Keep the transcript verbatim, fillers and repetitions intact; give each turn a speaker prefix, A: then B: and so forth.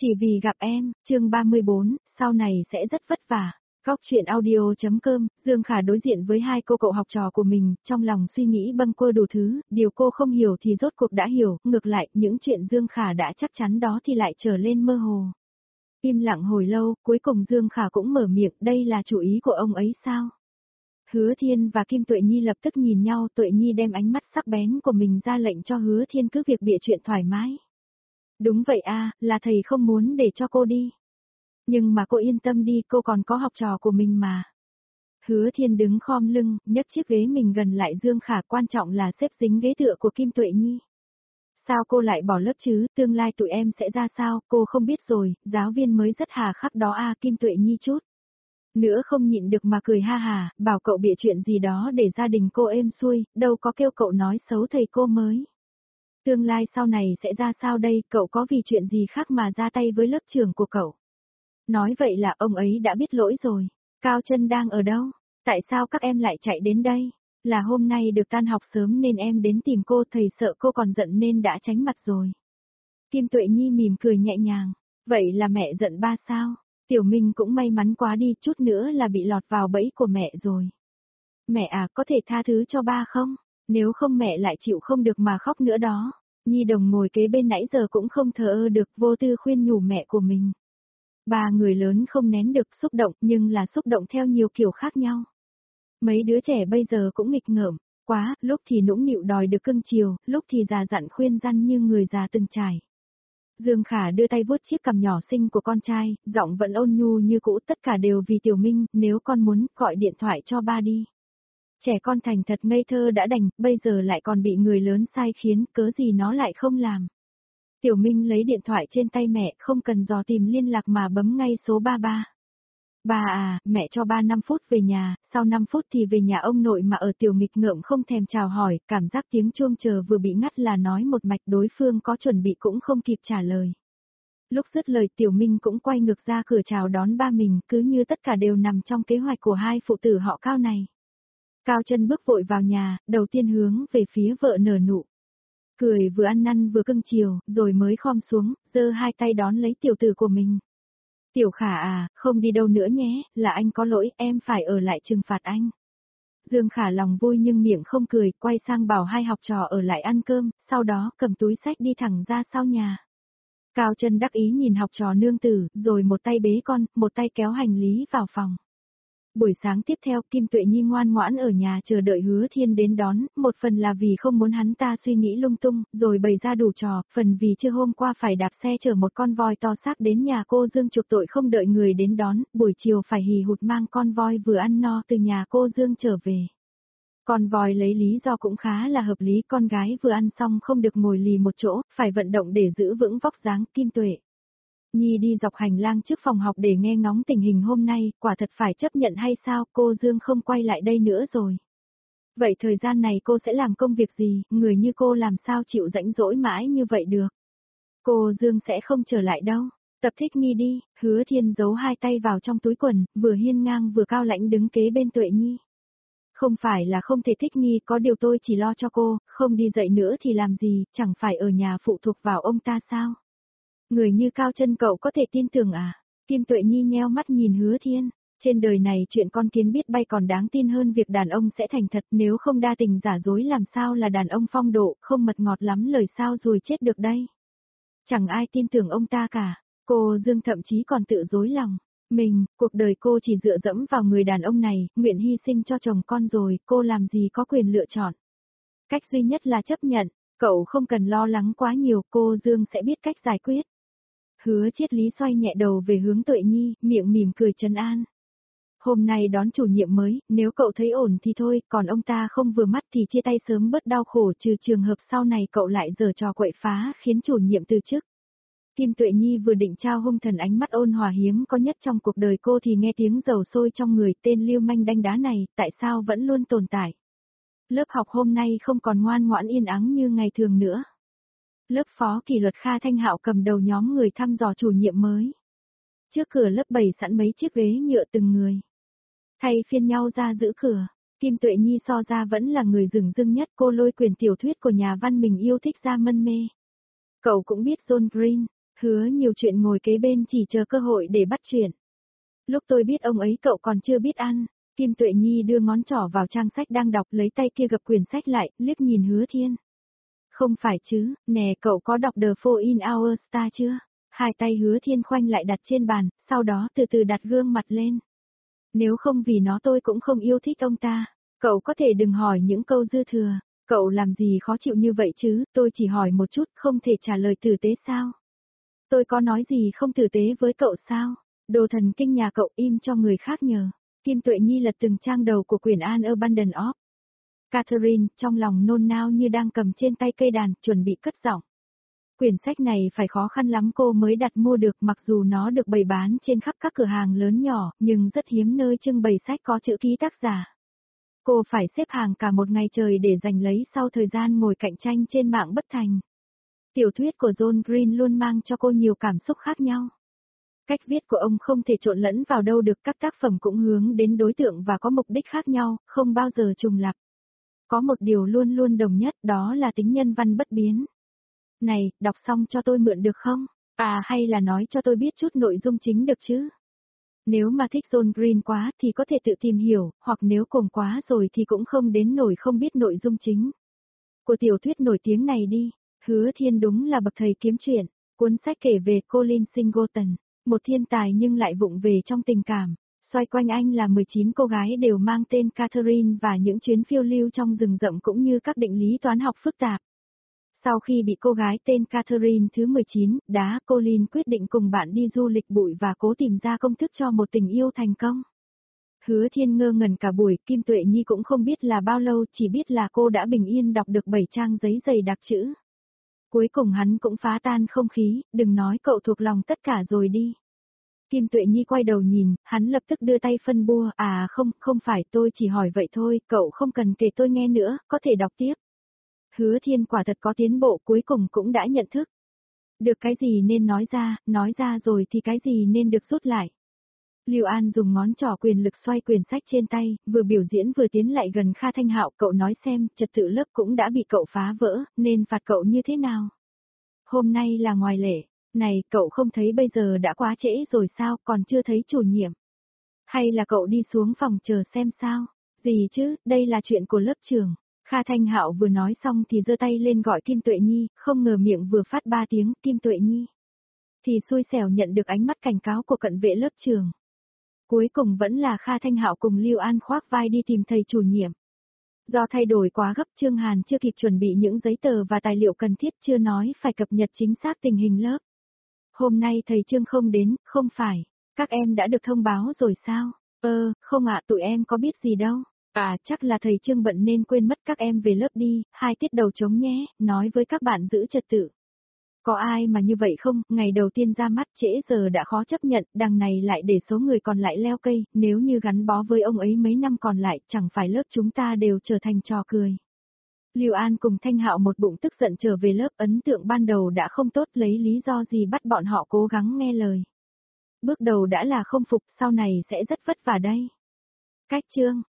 A: Chỉ vì gặp em, chương ba mươi bốn, sau này sẽ rất vất vả. Góc chuyện audio.com, Dương Khả đối diện với hai cô cậu học trò của mình, trong lòng suy nghĩ bâng quơ đủ thứ, điều cô không hiểu thì rốt cuộc đã hiểu, ngược lại, những chuyện Dương Khả đã chắc chắn đó thì lại trở lên mơ hồ. Im lặng hồi lâu, cuối cùng Dương Khả cũng mở miệng, đây là chủ ý của ông ấy sao? Hứa Thiên và Kim Tuệ Nhi lập tức nhìn nhau, Tuệ Nhi đem ánh mắt sắc bén của mình ra lệnh cho Hứa Thiên cứ việc bịa chuyện thoải mái. Đúng vậy a, là thầy không muốn để cho cô đi. Nhưng mà cô yên tâm đi, cô còn có học trò của mình mà. Hứa Thiên đứng khom lưng, nhấc chiếc ghế mình gần lại Dương Khả, quan trọng là xếp dính ghế tựa của Kim Tuệ Nhi. Sao cô lại bỏ lớp chứ, tương lai tụi em sẽ ra sao, cô không biết rồi, giáo viên mới rất hà khắc đó a. Kim Tuệ Nhi chút nữa không nhịn được mà cười ha hà, bảo cậu bịa chuyện gì đó để gia đình cô êm xuôi, đâu có kêu cậu nói xấu thầy cô mới. Tương lai sau này sẽ ra sao đây, cậu có vì chuyện gì khác mà ra tay với lớp trưởng của cậu? Nói vậy là ông ấy đã biết lỗi rồi. Cao Chân đang ở đâu? Tại sao các em lại chạy đến đây? Là hôm nay được tan học sớm nên em đến tìm cô, thầy sợ cô còn giận nên đã tránh mặt rồi. Kim Tuệ Nhi mỉm cười nhẹ nhàng. Vậy là mẹ giận ba sao? Tiểu Minh cũng may mắn quá đi, chút nữa là bị lọt vào bẫy của mẹ rồi. Mẹ à, có thể tha thứ cho ba không? Nếu không mẹ lại chịu không được mà khóc nữa đó. Nhi Đồng ngồi kế bên nãy giờ cũng không thờ ơ được, vô tư khuyên nhủ mẹ của mình. Ba người lớn không nén được xúc động, nhưng là xúc động theo nhiều kiểu khác nhau. Mấy đứa trẻ bây giờ cũng nghịch ngợm, quá, lúc thì nũng nịu đòi được cưng chiều, lúc thì già dặn khuyên răn như người già từng trải. Dương Khả đưa tay vuốt chiếc cằm nhỏ xinh của con trai, giọng vẫn ôn nhu như cũ, tất cả đều vì Tiểu Minh, nếu con muốn, gọi điện thoại cho ba đi. Trẻ con thành thật ngây thơ đã đành, bây giờ lại còn bị người lớn sai khiến, cớ gì nó lại không làm. Tiểu Minh lấy điện thoại trên tay mẹ, không cần dò tìm liên lạc mà bấm ngay số ba ba. Ba à, mẹ cho ba năm phút về nhà, sau năm phút thì về nhà ông nội mà ở Tiểu nghịch ngợm không thèm chào hỏi, cảm giác tiếng chuông chờ vừa bị ngắt là nói một mạch, đối phương có chuẩn bị cũng không kịp trả lời. Lúc dứt lời Tiểu Minh cũng quay ngược ra cửa chào đón ba mình, cứ như tất cả đều nằm trong kế hoạch của hai phụ tử họ Cao này. Cao Chân bước vội vào nhà, đầu tiên hướng về phía vợ nở nụ. Cười vừa ăn năn vừa cưng chiều, rồi mới khom xuống, giơ hai tay đón lấy tiểu tử của mình. Tiểu Khả à, không đi đâu nữa nhé, là anh có lỗi, em phải ở lại trừng phạt anh. Dương Khả lòng vui nhưng miệng không cười, quay sang bảo hai học trò ở lại ăn cơm, sau đó cầm túi xách đi thẳng ra sau nhà. Cao Chân đắc ý nhìn học trò nương tử, rồi một tay bế con, một tay kéo hành lý vào phòng. Buổi sáng tiếp theo, Kim Tuệ Nhi ngoan ngoãn ở nhà chờ đợi Hứa Thiên đến đón, một phần là vì không muốn hắn ta suy nghĩ lung tung, rồi bày ra đủ trò, phần vì trưa hôm qua phải đạp xe chở một con voi to xác đến nhà cô Dương chuộc tội không đợi người đến đón, buổi chiều phải hì hụt mang con voi vừa ăn no từ nhà cô Dương trở về. Con voi lấy lý do cũng khá là hợp lý, con gái vừa ăn xong không được ngồi lì một chỗ, phải vận động để giữ vững vóc dáng. Kim Tuệ Nhi đi dọc hành lang trước phòng học để nghe ngóng tình hình hôm nay, quả thật phải chấp nhận hay sao, cô Dương không quay lại đây nữa rồi. Vậy thời gian này cô sẽ làm công việc gì, người như cô làm sao chịu rãnh rỗi mãi như vậy được. Cô Dương sẽ không trở lại đâu, tập thích nghi đi. Hứa Thiên giấu hai tay vào trong túi quần, vừa hiên ngang vừa cao lãnh đứng kế bên Tuệ Nhi. Không phải là không thể thích nghi, có điều tôi chỉ lo cho cô, không đi dậy nữa thì làm gì, chẳng phải ở nhà phụ thuộc vào ông ta sao. Người như Cao Chân cậu có thể tin tưởng à? Kim Tuệ Nhi nheo mắt nhìn Hứa Thiên. Trên đời này chuyện con kiến biết bay còn đáng tin hơn việc đàn ông sẽ thành thật, nếu không đa tình giả dối làm sao là đàn ông phong độ, không mật ngọt lắm lời sao rồi chết được đây. Chẳng ai tin tưởng ông ta cả. Cô Dương thậm chí còn tự dối lòng. Mình, cuộc đời cô chỉ dựa dẫm vào người đàn ông này, nguyện hy sinh cho chồng con rồi, cô làm gì có quyền lựa chọn. Cách duy nhất là chấp nhận, cậu không cần lo lắng quá nhiều, cô Dương sẽ biết cách giải quyết. Hứa Triết Lý xoay nhẹ đầu về hướng Tuệ Nhi, miệng mỉm cười trấn an. Hôm nay đón chủ nhiệm mới, nếu cậu thấy ổn thì thôi, còn ông ta không vừa mắt thì chia tay sớm bớt đau khổ, trừ trường hợp sau này cậu lại giở trò quậy phá khiến chủ nhiệm từ chức. Kim Tuệ Nhi vừa định trao hung thần ánh mắt ôn hòa hiếm có nhất trong cuộc đời cô thì nghe tiếng dầu sôi trong người, tên lưu manh đanh đá này, tại sao vẫn luôn tồn tại. Lớp học hôm nay không còn ngoan ngoãn yên ắng như ngày thường nữa. Lớp phó kỷ luật Kha Thanh Hạo cầm đầu nhóm người thăm dò chủ nhiệm mới. Trước cửa lớp bày sẵn mấy chiếc ghế nhựa từng người. Thay phiên nhau ra giữ cửa, Kim Tuệ Nhi so ra vẫn là người dửng dưng nhất, cô lôi quyển tiểu thuyết của nhà văn mình yêu thích ra mân mê. Cậu cũng biết John Green, Hứa nhiều chuyện ngồi kế bên chỉ chờ cơ hội để bắt chuyện. Lúc tôi biết ông ấy cậu còn chưa biết ăn. Kim Tuệ Nhi đưa ngón trỏ vào trang sách đang đọc, lấy tay kia gập quyển sách lại, liếc nhìn Hứa Thiên. Không phải chứ, nè cậu có đọc The Fall in Our Star chưa? Hai tay Hứa Thiên khoanh lại đặt trên bàn, sau đó từ từ đặt gương mặt lên. Nếu không vì nó tôi cũng không yêu thích ông ta. Cậu có thể đừng hỏi những câu dư thừa. Cậu làm gì khó chịu như vậy chứ, tôi chỉ hỏi một chút, không thể trả lời tử tế sao? Tôi có nói gì không tử tế với cậu sao? Đồ thần kinh nhà cậu im cho người khác nhờ. Kim Tuệ Nhi lật từng trang đầu của quyển An Abandon of Catherine, trong lòng nôn nao như đang cầm trên tay cây đàn, chuẩn bị cất giọng. Quyển sách này phải khó khăn lắm cô mới đặt mua được, mặc dù nó được bày bán trên khắp các cửa hàng lớn nhỏ, nhưng rất hiếm nơi trưng bày sách có chữ ký tác giả. Cô phải xếp hàng cả một ngày trời để giành lấy sau thời gian ngồi cạnh tranh trên mạng bất thành. Tiểu thuyết của John Green luôn mang cho cô nhiều cảm xúc khác nhau. Cách viết của ông không thể trộn lẫn vào đâu được, các tác phẩm cũng hướng đến đối tượng và có mục đích khác nhau, không bao giờ trùng lặp. Có một điều luôn luôn đồng nhất, đó là tính nhân văn bất biến. Này, đọc xong cho tôi mượn được không? À hay là nói cho tôi biết chút nội dung chính được chứ? Nếu mà thích John Green quá thì có thể tự tìm hiểu, hoặc nếu cùng quá rồi thì cũng không đến nổi không biết nội dung chính của tiểu thuyết nổi tiếng này đi. Hứa Thiên đúng là bậc thầy kiếm chuyện. Cuốn sách kể về Colin Singleton, một thiên tài nhưng lại vụng về trong tình cảm. Xoay quanh anh là mười chín cô gái đều mang tên Catherine và những chuyến phiêu lưu trong rừng rậm cũng như các định lý toán học phức tạp. Sau khi bị cô gái tên Catherine thứ mười chín đá, Colin quyết định cùng bạn đi du lịch bụi và cố tìm ra công thức cho một tình yêu thành công. Hứa Thiên ngơ ngẩn cả buổi, Kim Tuệ Nhi cũng không biết là bao lâu, chỉ biết là cô đã bình yên đọc được bảy trang giấy dày đặc chữ. Cuối cùng hắn cũng phá tan không khí, đừng nói cậu thuộc lòng tất cả rồi đi. Kim Tuệ Nhi quay đầu nhìn, hắn lập tức đưa tay phân bua, à không, không phải, tôi chỉ hỏi vậy thôi, cậu không cần kể tôi nghe nữa, có thể đọc tiếp. Hứa Thiên quả thật có tiến bộ, cuối cùng cũng đã nhận thức. Được cái gì nên nói ra, nói ra rồi thì cái gì nên được rút lại. Lưu An dùng ngón trỏ quyền lực xoay quyển sách trên tay, vừa biểu diễn vừa tiến lại gần Kha Thanh Hạo, cậu nói xem, trật tự lớp cũng đã bị cậu phá vỡ, nên phạt cậu như thế nào? Hôm nay là ngoài lệ, này, cậu không thấy bây giờ đã quá trễ rồi sao, còn chưa thấy chủ nhiệm? Hay là cậu đi xuống phòng chờ xem sao? Gì chứ, đây là chuyện của lớp trưởng. Kha Thanh Hạo vừa nói xong thì giơ tay lên gọi Kim Tuệ Nhi, không ngờ miệng vừa phát ba tiếng, Kim Tuệ Nhi. Thì xui xẻo nhận được ánh mắt cảnh cáo của cận vệ lớp trưởng. Cuối cùng vẫn là Kha Thanh Hạo cùng Lưu An khoác vai đi tìm thầy chủ nhiệm. Do thay đổi quá gấp, Trương Hàn chưa kịp chuẩn bị những giấy tờ và tài liệu cần thiết, chưa nói phải cập nhật chính xác tình hình lớp. Hôm nay thầy Trương không đến, không phải, các em đã được thông báo rồi sao? Ơ, không ạ, tụi em có biết gì đâu. À, chắc là thầy Trương bận nên quên mất các em về lớp đi, hai tiết đầu trống nhé, nói với các bạn giữ trật tự. Có ai mà như vậy không, ngày đầu tiên ra mắt trễ giờ đã khó chấp nhận, đằng này lại để số người còn lại leo cây, nếu như gắn bó với ông ấy mấy năm còn lại, chẳng phải lớp chúng ta đều trở thành trò cười. Lưu An cùng Thanh Hạo một bụng tức giận trở về lớp, ấn tượng ban đầu đã không tốt, lấy lý do gì bắt bọn họ cố gắng nghe lời. Bước đầu đã là không phục, sau này sẽ rất vất vả đây. Cách chương